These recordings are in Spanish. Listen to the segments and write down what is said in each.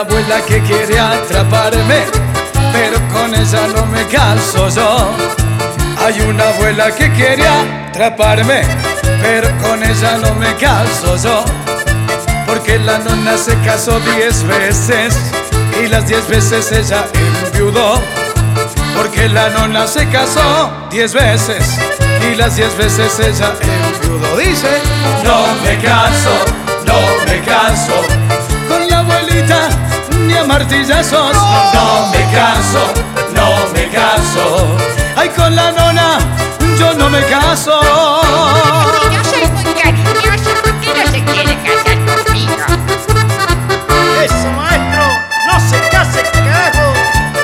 abuela que quiere atraparme, pero con ella no me caso yo. Hay una abuela que quiere atraparme, pero con ella no me caso yo. Porque la nona se casó 10 veces y las 10 veces ella enviudó. Porque la nona se casó 10 veces y las 10 veces ella enviudó. Dice: no me caso, no me caso con la abuelita ni a martillazos. No me caso, no me caso. Ay, con la nona yo no me caso. Yo soy muy cariñoso, ¿por qué no se quiere casar conmigo? ¡Eso, maestro! ¡No se case, carajo!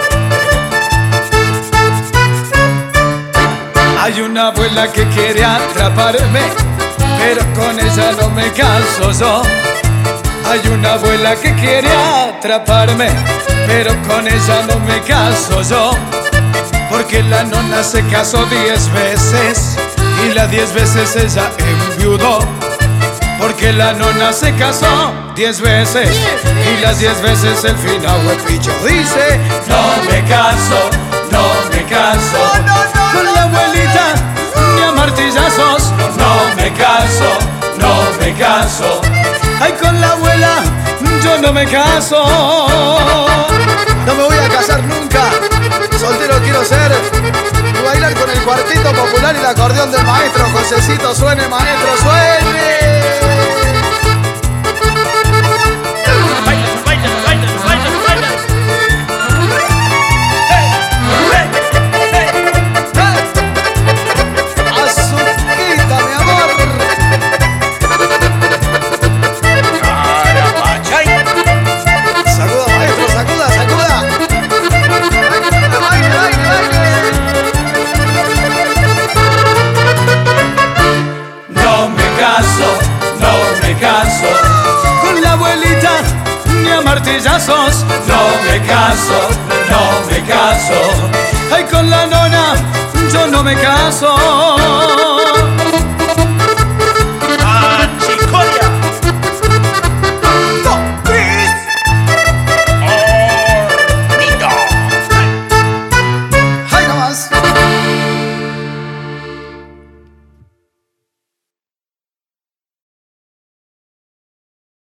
Hay una abuela que quiere atraparme, pero con ella no me caso yo. Hay una abuela que quiere atraparme, pero con ella no me caso yo. Porque la nona se casó 10 veces y las 10 veces ella enviudó. Porque la nona se casó 10 veces y las 10 veces el final huepicho. Dice: no me caso, no me caso con la abuelita ni a martillazos. No me caso, no me caso. Ay, con la abuela yo no me caso. No me voy a casar nunca. Soltero quiero ser. Y bailar con el cuartito popular y el acordeón del maestro. Josecito, suene, maestro, suene. Con la abuelita ni a martillazos. No me caso, no me caso. Ay, con la nona yo no me caso.